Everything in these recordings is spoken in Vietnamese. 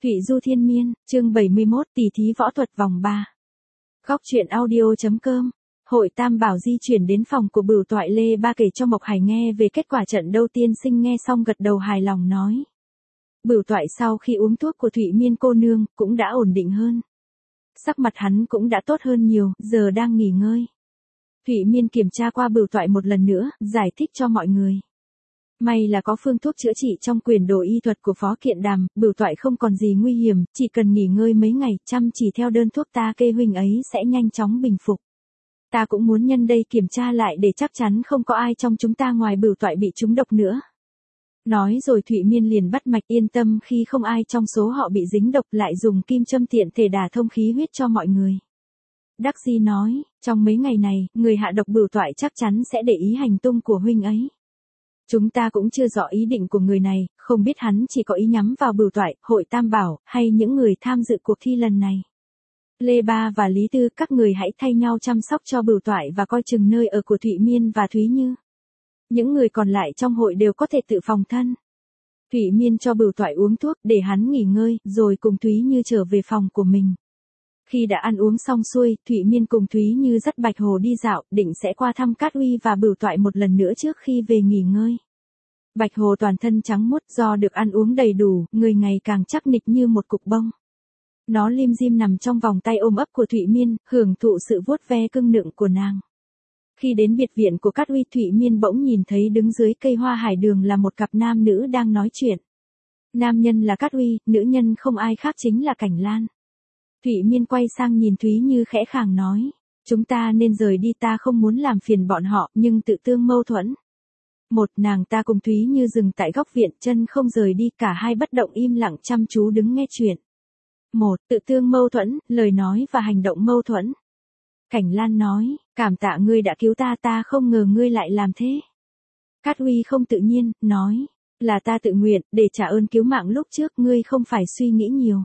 Thụy Du Thiên Miên, chương 71, tỷ thí võ thuật vòng 3. Góc truyện audio.com. Hội Tam Bảo di chuyển đến phòng của Bửu Toại Lê Ba kể cho Mộc Hải nghe về kết quả trận đấu tiên sinh, nghe xong gật đầu hài lòng nói. Bửu Toại sau khi uống thuốc của Thụy Miên cô nương, cũng đã ổn định hơn. Sắc mặt hắn cũng đã tốt hơn nhiều, giờ đang nghỉ ngơi. Thụy Miên kiểm tra qua Bửu Toại một lần nữa, giải thích cho mọi người. May là có phương thuốc chữa trị trong quyển đồ y thuật của Phó Kiện Đàm, Bửu Toại không còn gì nguy hiểm, chỉ cần nghỉ ngơi mấy ngày, chăm chỉ theo đơn thuốc ta kê huynh ấy sẽ nhanh chóng bình phục. Ta cũng muốn nhân đây kiểm tra lại để chắc chắn không có ai trong chúng ta ngoài Bửu Toại bị trúng độc nữa. Nói rồi Thụy Miên liền bắt mạch, yên tâm khi không ai trong số họ bị dính độc, lại dùng kim châm tiện thể đả thông khí huyết cho mọi người. Đắc Di nói, trong mấy ngày này, người hạ độc Bửu Toại chắc chắn sẽ để ý hành tung của huynh ấy. Chúng ta cũng chưa rõ ý định của người này, không biết hắn chỉ có ý nhắm vào Bửu Toại, Hội Tam Bảo, hay những người tham dự cuộc thi lần này. Lê Ba và Lý Tư, các người hãy thay nhau chăm sóc cho Bửu Toại và coi chừng nơi ở của Thụy Miên và Thúy Như. Những người còn lại trong hội đều có thể tự phòng thân. Thụy Miên cho Bửu Toại uống thuốc để hắn nghỉ ngơi, rồi cùng Thúy Như trở về phòng của mình. Khi đã ăn uống xong xuôi, Thụy Miên cùng Thúy Như dắt Bạch Hồ đi dạo, định sẽ qua thăm Cát Uy và Bửu Toại một lần nữa trước khi về nghỉ ngơi. Bạch Hồ toàn thân trắng muốt do được ăn uống đầy đủ, người ngày càng chắc nịch như một cục bông. Nó lim dim nằm trong vòng tay ôm ấp của Thụy Miên, hưởng thụ sự vuốt ve cưng nựng của nàng. Khi đến biệt viện của Cát Uy, Thụy Miên bỗng nhìn thấy đứng dưới cây hoa hải đường là một cặp nam nữ đang nói chuyện. Nam nhân là Cát Uy, nữ nhân không ai khác chính là Cảnh Lan. Thụy Miên quay sang nhìn Thúy Như khẽ khàng nói, chúng ta nên rời đi, ta không muốn làm phiền bọn họ, nhưng tự tương mâu thuẫn. Nàng ta cùng Thúy Như dừng tại góc viện, chân không rời đi, cả hai bất động im lặng chăm chú đứng nghe chuyện. Tự tương mâu thuẫn, lời nói và hành động mâu thuẫn. Cảnh Lan nói, cảm tạ ngươi đã cứu ta, ta không ngờ ngươi lại làm thế. Cát Uy không tự nhiên, nói, là ta tự nguyện, để trả ơn cứu mạng lúc trước, ngươi không phải suy nghĩ nhiều.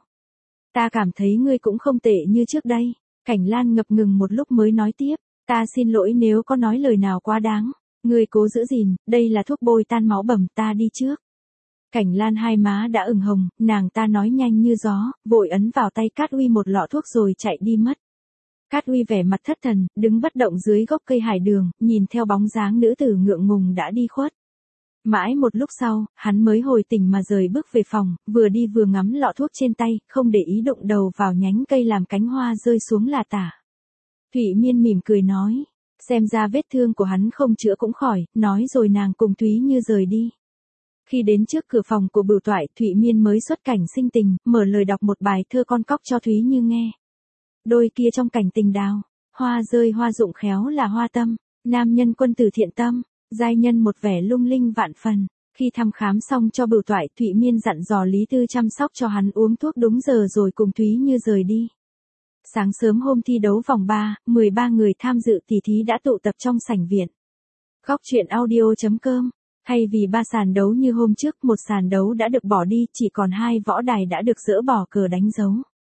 Ta cảm thấy ngươi cũng không tệ như trước đây. Cảnh Lan ngập ngừng một lúc mới nói tiếp, ta xin lỗi nếu có nói lời nào quá đáng. Ngươi cố giữ gìn, đây là thuốc bôi tan máu bầm, ta đi trước. Cảnh Lan hai má đã ửng hồng, nàng ta nói nhanh như gió, vội ấn vào tay Cát Uy một lọ thuốc rồi chạy đi mất. Cát Uy vẻ mặt thất thần, đứng bất động dưới gốc cây hải đường, nhìn theo bóng dáng nữ tử ngượng ngùng đã đi khuất. Mãi một lúc sau, hắn mới hồi tỉnh mà rời bước về phòng, vừa đi vừa ngắm lọ thuốc trên tay, không để ý đụng đầu vào nhánh cây làm cánh hoa rơi xuống là tả. Thụy Miên mỉm cười nói, xem ra vết thương của hắn không chữa cũng khỏi, nói rồi nàng cùng Thúy Như rời đi. Khi đến trước cửa phòng của Bửu Toại, Thụy Miên mới xuất cảnh sinh tình, mở lời đọc một bài thơ con cóc cho Thúy Như nghe. Đôi kia trong cảnh tình đào, hoa rơi hoa rụng khéo là hoa tâm, nam nhân quân tử thiện tâm, giai nhân một vẻ lung linh vạn phần. Khi thăm khám xong cho Bửu Toại, Thụy Miên dặn dò Lý Tư chăm sóc cho hắn uống thuốc đúng giờ rồi cùng Thúy Như rời đi. Sáng sớm hôm thi đấu vòng 3, 13 người tham dự tỷ thí đã tụ tập trong sảnh viện. Góc truyện audio.com. Thay vì 3 sàn đấu như hôm trước, một sàn đấu đã được bỏ đi, chỉ còn 2 võ đài đã được dỡ bỏ cờ đánh dấu.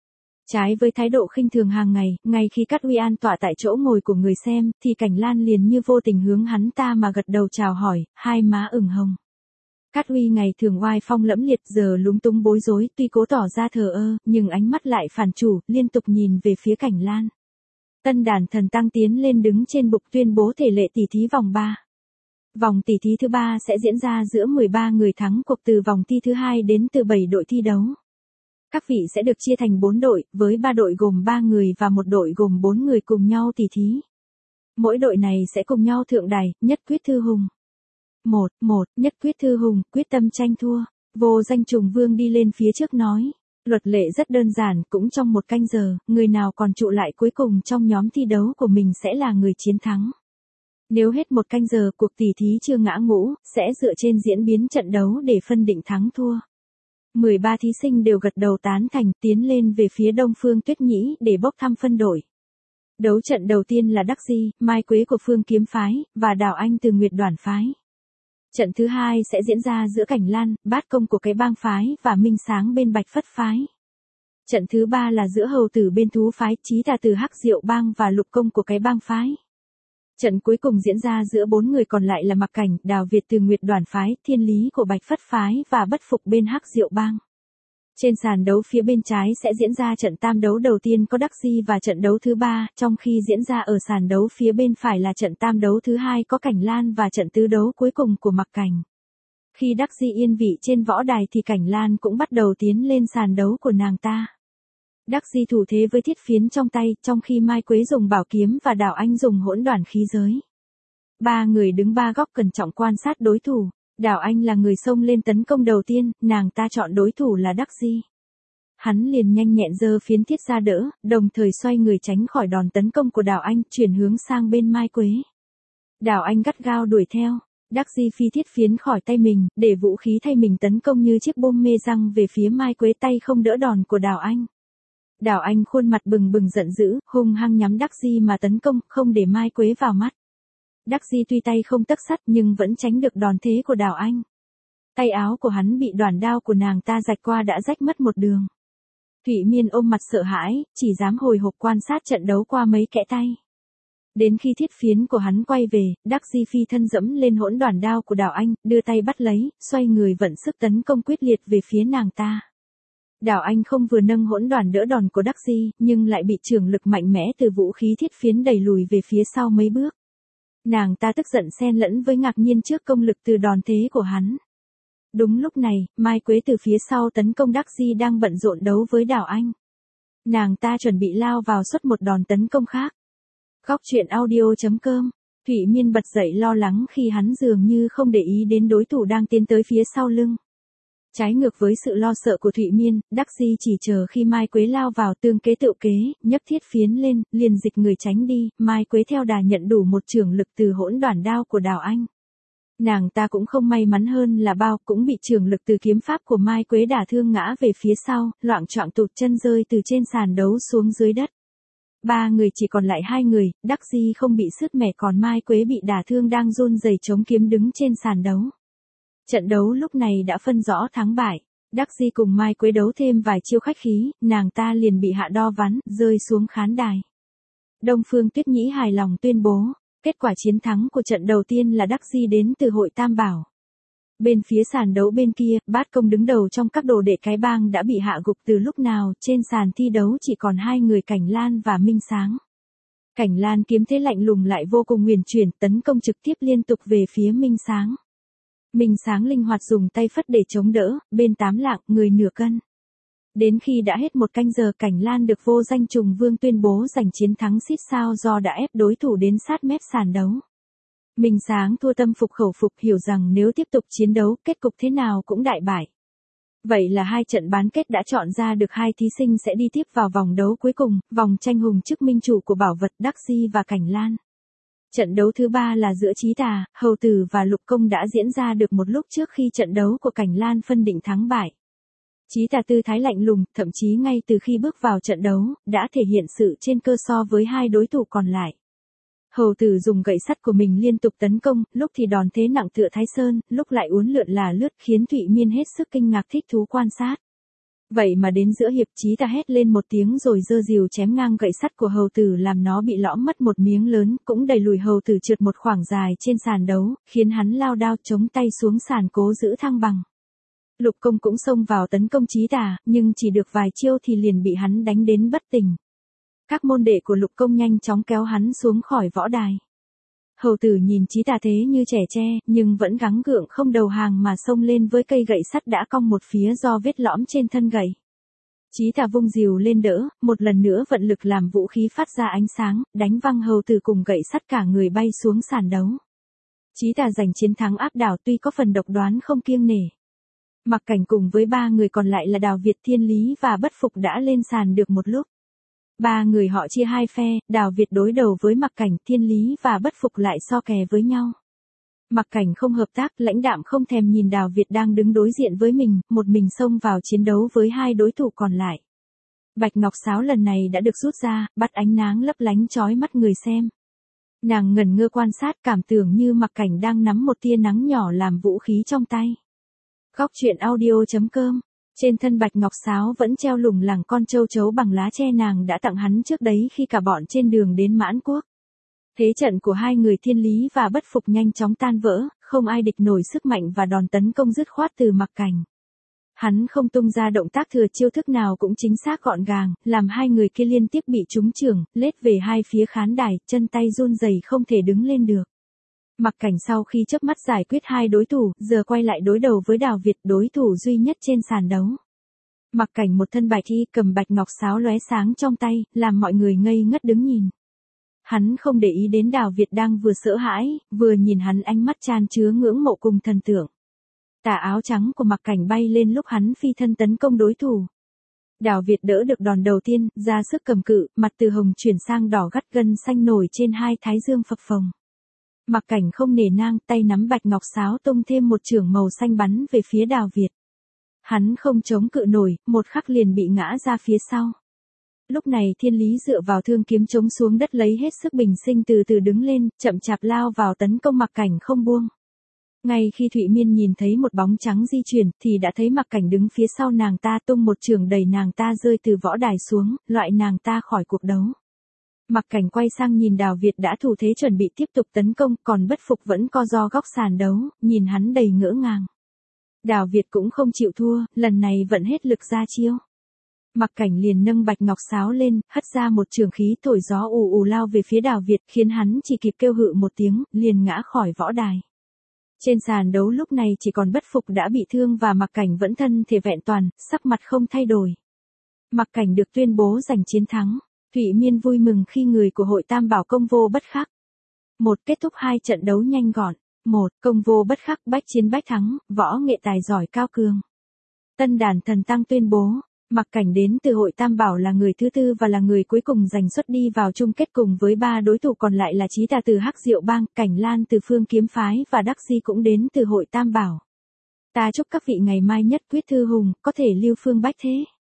Trái với thái độ khinh thường hàng ngày, ngay khi Cát Uy an tọa tại chỗ ngồi của người xem, thì Cảnh Lan liền như vô tình hướng hắn ta mà gật đầu chào hỏi, hai má ửng hồng. Cát Uy ngày thường oai phong lẫm liệt, giờ lúng túng bối rối, tuy cố tỏ ra thờ ơ, nhưng ánh mắt lại phản chủ, liên tục nhìn về phía Cảnh Lan. Tân đàn thần tăng tiến lên đứng trên bục tuyên bố thể lệ tỷ thí vòng 3. Vòng tỷ thí thứ 3 sẽ diễn ra giữa 13 người thắng cuộc từ vòng thi thứ 2 đến từ 7 đội thi đấu. Các vị sẽ được chia thành 4 đội, với 3 đội gồm 3 người và một đội gồm 4 người cùng nhau tỷ thí. Mỗi đội này sẽ cùng nhau thượng đài, nhất quyết thư hùng. Nhất quyết thư hùng, quyết tâm tranh thua. Vô Danh Trùng Vương đi lên phía trước nói. Luật lệ rất đơn giản, cũng trong 1 canh giờ, người nào còn trụ lại cuối cùng trong nhóm thi đấu của mình sẽ là người chiến thắng. Nếu hết 1 canh giờ cuộc tỷ thí chưa ngã ngũ, sẽ dựa trên diễn biến trận đấu để phân định thắng thua. 13 thí sinh đều gật đầu tán thành, tiến lên về phía Đông Phương Tuyết Nhĩ để bốc thăm phân đội. Đấu trận đầu tiên là Đắc Di, Mai Quế của Phương Kiếm Phái, và Đào Anh từ Nguyệt Đoản Phái. Trận thứ 2 sẽ diễn ra giữa Cảnh Lan, Bát Công của cái bang phái và Minh Sáng bên Bạch Phất Phái. Trận thứ 3 là giữa Hầu Tử bên Thú Phái, Chí Tà từ Hắc Diệu Bang và Lục Công của cái bang phái. Trận cuối cùng diễn ra giữa 4 người còn lại là Mặc Cảnh, Đào Việt từ Nguyệt Đoản Phái, Thiên Lý của Bạch Phất Phái và Bất Phục bên Hắc Diệu Bang. Trên sàn đấu phía bên trái sẽ diễn ra trận tam đấu đầu tiên có Đắc Di và trận đấu thứ 3, trong khi diễn ra ở sàn đấu phía bên phải là trận tam đấu thứ 2 có Cảnh Lan và trận tứ đấu cuối cùng của Mặc Cảnh. Khi Đắc Di yên vị trên võ đài thì Cảnh Lan cũng bắt đầu tiến lên sàn đấu của nàng ta. Đắc Di thủ thế với thiết phiến trong tay, trong khi Mai Quế dùng bảo kiếm và Đào Anh dùng hỗn đoản khí giới. Ba người đứng ba góc cẩn trọng quan sát đối thủ. Đào Anh là người xông lên tấn công đầu tiên, nàng ta chọn đối thủ là Đắc Di. Hắn liền nhanh nhẹn giơ phiến thiết ra đỡ, đồng thời xoay người tránh khỏi đòn tấn công của Đào Anh, chuyển hướng sang bên Mai Quế. Đào Anh gắt gao đuổi theo. Đắc Di phi thiết phiến khỏi tay mình, để vũ khí thay mình tấn công như chiếc bom mê răng về phía Mai Quế, tay không đỡ đòn của Đào Anh. Đào Anh khuôn mặt bừng bừng giận dữ, hung hăng nhắm Đắc Di mà tấn công, không để Mai Quế vào mắt. Đắc Di tuy tay không tấc sắt nhưng vẫn tránh được đòn thế của Đào Anh. Tay áo của hắn bị đoản đao của nàng ta rạch qua đã rách mất một đường. Thụy Miên ôm mặt sợ hãi, chỉ dám hồi hộp quan sát trận đấu qua mấy kẽ tay. Đến khi thiết phiến của hắn quay về, Đắc Di phi thân dẫm lên hỗn đoản đao của Đào Anh, đưa tay bắt lấy, xoay người vận sức tấn công quyết liệt về phía nàng ta. Đào Anh không vừa nâng hỗn đoản đỡ đòn của Đắc Di, nhưng lại bị chưởng lực mạnh mẽ từ vũ khí thiết phiến đẩy lùi về phía sau mấy bước. Nàng ta tức giận xen lẫn với ngạc nhiên trước công lực từ đòn thế của hắn. Đúng lúc này, Mai Quế từ phía sau tấn công Đắc Di đang bận rộn đấu với Đào Anh. Nàng ta chuẩn bị lao vào xuất một đòn tấn công khác. Góc truyện audio.com. Thụy Miên bật dậy lo lắng khi hắn dường như không để ý đến đối thủ đang tiến tới phía sau lưng. Trái ngược với sự lo sợ của Thụy Miên, Đắc Di chỉ chờ khi Mai Quế lao vào tương kế tựu kế, nhấc thiết phiến lên, liền dịch người tránh đi, Mai Quế theo đà nhận đủ một chưởng lực từ hỗn đoản đao của Đào Anh. Nàng ta cũng không may mắn hơn là bao, cũng bị chưởng lực từ kiếm pháp của Mai Quế đả thương ngã về phía sau, loạng choạng tụt chân rơi từ trên sàn đấu xuống dưới đất. Ba người chỉ còn lại hai người, Đắc Di không bị sứt mẻ còn Mai Quế bị đả thương đang run rẩy chống kiếm đứng trên sàn đấu. Trận đấu lúc này đã phân rõ thắng bại. Đắc Di cùng Mai Quế đấu thêm vài chiêu khách khí, nàng ta liền bị hạ đo ván, rơi xuống khán đài. Đông Phương Tuyết Nhĩ hài lòng tuyên bố, kết quả chiến thắng của trận đầu tiên là Đắc Di đến từ hội Tam Bảo. Bên phía sàn đấu bên kia, Bát Công đứng đầu trong các đồ đệ cái bang đã bị hạ gục từ lúc nào, trên sàn thi đấu chỉ còn hai người Cảnh Lan và Minh Sáng. Cảnh Lan kiếm thế lạnh lùng lại vô cùng huyền chuyển, tấn công trực tiếp liên tục về phía Minh Sáng. Minh Sáng linh hoạt dùng tay phất để chống đỡ, bên tám lạng, người nửa cân. Đến khi đã hết một canh giờ, Cảnh Lan được vô danh Trùng Vương tuyên bố giành chiến thắng xít sao do đã ép đối thủ đến sát mép sàn đấu. Minh Sáng thua tâm phục khẩu phục, hiểu rằng nếu tiếp tục chiến đấu, kết cục thế nào cũng đại bại. Vậy là hai trận bán kết đã chọn ra được hai thí sinh sẽ đi tiếp vào vòng đấu cuối cùng, vòng tranh hùng chức minh chủ của bảo vật Đắc Di và Cảnh Lan. Trận đấu thứ 3 là giữa Chí Tà, Hầu Tử và Lục Công đã diễn ra được một lúc trước khi trận đấu của Cảnh Lan phân định thắng bại. Chí Tà tư thái lạnh lùng, thậm chí ngay từ khi bước vào trận đấu, đã thể hiện sự trên cơ so với hai đối thủ còn lại. Hầu Tử dùng gậy sắt của mình liên tục tấn công, lúc thì đòn thế nặng tựa Thái Sơn, lúc lại uốn lượn là lướt, khiến Thụy Miên hết sức kinh ngạc thích thú quan sát. Vậy mà đến giữa hiệp, Chí Tà hét lên một tiếng rồi giơ rìu chém ngang gậy sắt của Hầu Tử làm nó bị lõm mất một miếng lớn, cũng đẩy lùi Hầu Tử trượt một khoảng dài trên sàn đấu, khiến hắn lao đao chống tay xuống sàn cố giữ thăng bằng. Lục Công cũng xông vào tấn công Chí Tà, nhưng chỉ được vài chiêu thì liền bị hắn đánh đến bất tỉnh. Các môn đệ của Lục Công nhanh chóng kéo hắn xuống khỏi võ đài. Hầu Tử nhìn Chí Tà thế như trẻ tre, nhưng vẫn gắng gượng không đầu hàng mà xông lên với cây gậy sắt đã cong một phía do vết lõm trên thân gậy. Chí Tà vung rìu lên đỡ, một lần nữa vận lực làm vũ khí phát ra ánh sáng, đánh văng Hầu Tử cùng gậy sắt cả người bay xuống sàn đấu. Chí Tà giành chiến thắng áp đảo tuy có phần độc đoán không kiêng nể. Mặc Cảnh cùng với ba người còn lại là Đào Việt, Thiên Lý và Bất Phục đã lên sàn được một lúc. Ba người họ chia hai phe, Đào Việt đối đầu với Mặc Cảnh, Thiên Lý và Bất Phục lại so kè với nhau. Mặc Cảnh không hợp tác, lãnh đạm không thèm nhìn Đào Việt đang đứng đối diện với mình, một mình xông vào chiến đấu với hai đối thủ còn lại. Bạch ngọc sáo lần này đã được rút ra, bắt ánh nắng lấp lánh chói mắt người xem. Nàng ngẩn ngơ quan sát, cảm tưởng như Mặc Cảnh đang nắm một tia nắng nhỏ làm vũ khí trong tay. Góc truyện audio.com. Trên thân bạch ngọc sáo vẫn treo lủng lẳng con châu chấu bằng lá tre nàng đã tặng hắn trước đấy khi cả bọn trên đường đến Mãn Quốc. Thế trận của hai người Thiên Lý và Bất Phục nhanh chóng tan vỡ, không ai địch nổi sức mạnh và đòn tấn công dứt khoát từ Mặc Cảnh. Hắn không tung ra động tác thừa chiêu thức nào cũng chính xác gọn gàng, làm hai người kia liên tiếp bị trúng chưởng, lết về hai phía khán đài, chân tay run rẩy không thể đứng lên được. Mặc Cảnh sau khi chớp mắt giải quyết hai đối thủ, giờ quay lại đối đầu với Đào Việt, đối thủ duy nhất trên sàn đấu. Mặc Cảnh một thân bạch y cầm bạch ngọc sáo lóe sáng trong tay, làm mọi người ngây ngất đứng nhìn. Hắn không để ý đến Đào Việt đang vừa sợ hãi, vừa nhìn hắn ánh mắt chan chứa ngưỡng mộ cùng thần tượng. Tà áo trắng của Mặc Cảnh bay lên lúc hắn phi thân tấn công đối thủ. Đào Việt đỡ được đòn đầu tiên, ra sức cầm cự, mặt từ hồng chuyển sang đỏ gắt, gân xanh nổi trên hai thái dương phập phồng. Mặc Cảnh không nể nang, tay nắm bạch ngọc sáo tung thêm một chưởng màu xanh bắn về phía Đào Việt. Hắn không chống cự nổi, một khắc liền bị ngã ra phía sau. Lúc này Thiên Lý dựa vào thương kiếm chống xuống đất lấy hết sức bình sinh từ từ đứng lên, chậm chạp lao vào tấn công Mặc Cảnh không buông. Ngay khi Thụy Miên nhìn thấy một bóng trắng di chuyển, thì đã thấy Mặc Cảnh đứng phía sau nàng ta tung một chưởng đẩy nàng ta rơi từ võ đài xuống, loại nàng ta khỏi cuộc đấu. Mặc Cảnh quay sang nhìn Đào Việt đã thủ thế chuẩn bị tiếp tục tấn công, còn bất phục vẫn co ro góc sàn đấu, nhìn hắn đầy ngỡ ngàng. Đào Việt cũng không chịu thua, lần này vận hết lực ra chiêu. Mặc Cảnh liền nâng bạch ngọc sáo lên, hất ra một trường khí thổi gió ù ù lao về phía Đào Việt, khiến hắn chỉ kịp kêu hự một tiếng, liền ngã khỏi võ đài. Trên sàn đấu lúc này chỉ còn bất phục đã bị thương và Mặc Cảnh vẫn thân thể vẹn toàn, sắc mặt không thay đổi. Mặc Cảnh được tuyên bố giành chiến thắng. Thụy Miên vui mừng khi người của hội Tam Bảo công vô bất khắc. Kết thúc hai trận đấu nhanh gọn. Công vô bất khắc, bách chiến bách thắng, võ nghệ tài giỏi cao cường. Tân Đàn Thần Tăng tuyên bố, Mặc Cảnh đến từ hội Tam Bảo là người thứ tư và là người cuối cùng giành suất đi vào chung kết cùng với ba đối thủ còn lại là Chí Tà từ Hắc Diệu Bang, Cảnh Lan từ Phương Kiếm Phái và Đắc Di cũng đến từ hội Tam Bảo. Ta chúc các vị ngày mai nhất quyết thư hùng, có thể lưu phương bách thế.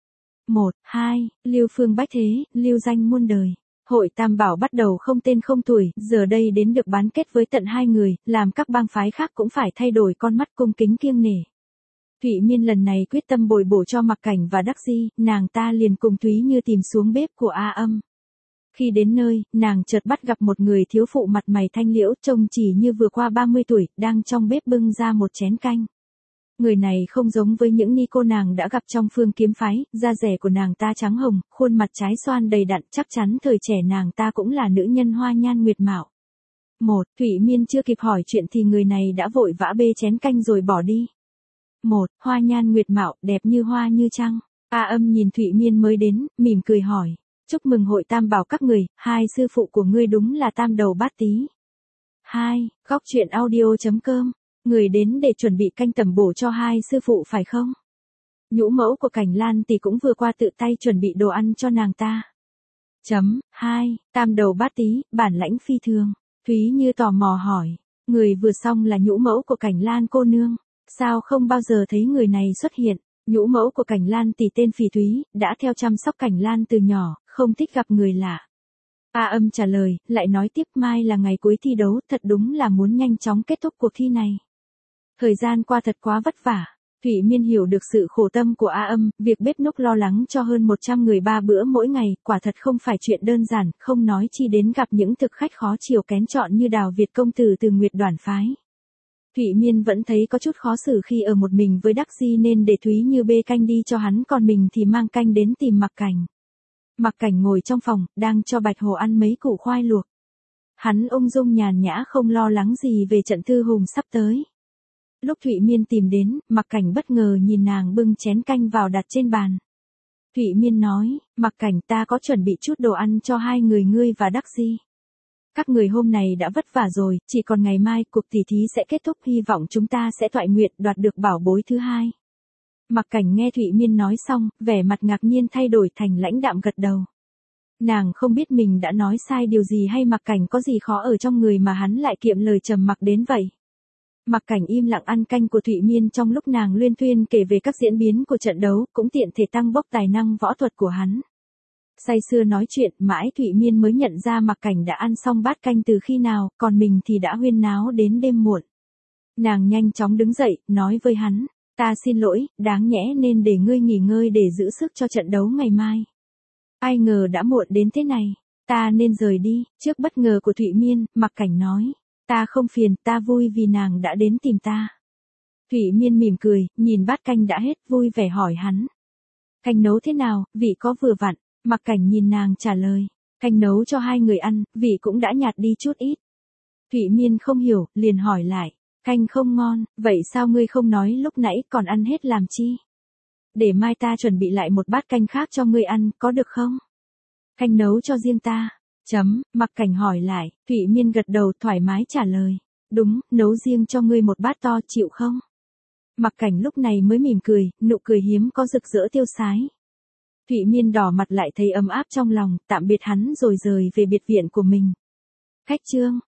2. Lưu phương bách thế, lưu danh muôn đời. Hội Tam Bảo bắt đầu không tên không tuổi, giờ đây đến được bán kết với tận 2 người, làm các bang phái khác cũng phải thay đổi con mắt cung kính kiêng nể. Thụy Miên lần này quyết tâm bồi bổ cho Mặc Cảnh và Đắc Di, nàng ta liền cùng Thúy Như tìm xuống bếp của A Âm. Khi đến nơi, nàng chợt bắt gặp một người thiếu phụ mặt mày thanh liễu, trông chỉ như vừa qua 30 tuổi, đang trong bếp bưng ra một chén canh. Người này không giống với những ni cô nàng đã gặp trong Phương Kiếm Phái, da rẻ của nàng ta trắng hồng, khuôn mặt trái xoan đầy đặn, chắc chắn thời trẻ nàng ta cũng là nữ nhân hoa nhan nguyệt mạo. Thụy Miên chưa kịp hỏi chuyện thì người này đã vội vã bê chén canh rồi bỏ đi. Hoa nhan nguyệt mạo, đẹp như hoa như trăng. A Âm nhìn Thụy Miên mới đến, mỉm cười hỏi. Chúc mừng hội Tam Bảo các người, hai sư phụ của ngươi đúng là tam đầu bát tí. 2. Góc truyện audio.com. Người đến để chuẩn bị canh tẩm bổ cho hai sư phụ phải không? Nhũ mẫu của Cảnh Lan thì cũng vừa qua tự tay chuẩn bị đồ ăn cho nàng ta. 2. Tam đầu bát tí, bản lãnh phi thường. Thúy Như tò mò hỏi. Người vừa xong là nhũ mẫu của Cảnh Lan cô nương. Sao không bao giờ thấy người này xuất hiện? Nhũ mẫu của Cảnh Lan tỷ tên Phỉ Thúy, đã theo chăm sóc Cảnh Lan từ nhỏ, không thích gặp người lạ. A Âm trả lời, lại nói tiếp mai là ngày cuối thi đấu, thật đúng là muốn nhanh chóng kết thúc cuộc thi này. Thời gian qua thật quá vất vả. Thụy Miên hiểu được sự khổ tâm của A Âm, việc bếp núc lo lắng cho hơn 100 người 3 bữa mỗi ngày, quả thật không phải chuyện đơn giản, không nói chi đến gặp những thực khách khó chiều kén chọn như Đào Việt công tử từ Nguyệt Đoản phái. Thụy Miên vẫn thấy có chút khó xử khi ở một mình với Đắc Di nên để Thúy Như bê canh đi cho hắn, còn mình thì mang canh đến tìm Mặc Cảnh. Mặc Cảnh ngồi trong phòng, đang cho Bạch Hồ ăn mấy củ khoai luộc. Hắn ung dung nhàn nhã không lo lắng gì về trận thư hùng sắp tới. Lúc Thụy Miên tìm đến, Mặc Cảnh bất ngờ nhìn nàng bưng chén canh vào đặt trên bàn. Thụy Miên nói, Mặc Cảnh, ta có chuẩn bị chút đồ ăn cho hai người ngươi và Đắc Di. Các người hôm nay đã vất vả rồi, chỉ còn ngày mai cuộc tỉ thí sẽ kết thúc, hy vọng chúng ta sẽ toại nguyện đoạt được bảo bối thứ hai. Mặc Cảnh nghe Thụy Miên nói xong, vẻ mặt ngạc nhiên thay đổi thành lãnh đạm gật đầu. Nàng không biết mình đã nói sai điều gì hay Mặc Cảnh có gì khó ở trong người mà hắn lại kiệm lời trầm mặc đến vậy. Mặc Cảnh im lặng ăn canh của Thụy Miên trong lúc nàng luyên thuyên kể về các diễn biến của trận đấu, cũng tiện thể tăng bốc tài năng võ thuật của hắn. Say sưa nói chuyện, mãi Thụy Miên mới nhận ra Mặc Cảnh đã ăn xong bát canh từ khi nào, còn mình thì đã huyên náo đến đêm muộn. Nàng nhanh chóng đứng dậy, nói với hắn, ta xin lỗi, đáng nhẽ nên để ngươi nghỉ ngơi để giữ sức cho trận đấu ngày mai. Ai ngờ đã muộn đến thế này, ta nên rời đi. Trước bất ngờ của Thụy Miên, Mặc Cảnh nói, ta không phiền, ta vui vì nàng đã đến tìm ta. Thủy Miên mỉm cười, nhìn bát canh đã hết, vui vẻ hỏi hắn. Canh nấu thế nào, vị có vừa vặn, Mặc Cảnh nhìn nàng trả lời. Canh nấu cho 2 người ăn, vị cũng đã nhạt đi chút ít. Thủy Miên không hiểu, liền hỏi lại. Canh không ngon, vậy sao ngươi không nói lúc nãy còn ăn hết làm chi? Để mai ta chuẩn bị lại một bát canh khác cho ngươi ăn, có được không? Canh nấu cho riêng ta. Mặc Cảnh hỏi lại, Thủy Miên gật đầu thoải mái trả lời. Đúng, nấu riêng cho ngươi một bát to, chịu không? Mặc Cảnh lúc này mới mỉm cười, nụ cười hiếm có rực rỡ tiêu sái. Thủy Miên đỏ mặt lại thấy ấm áp trong lòng, tạm biệt hắn rồi rời về biệt viện của mình. Khách trương,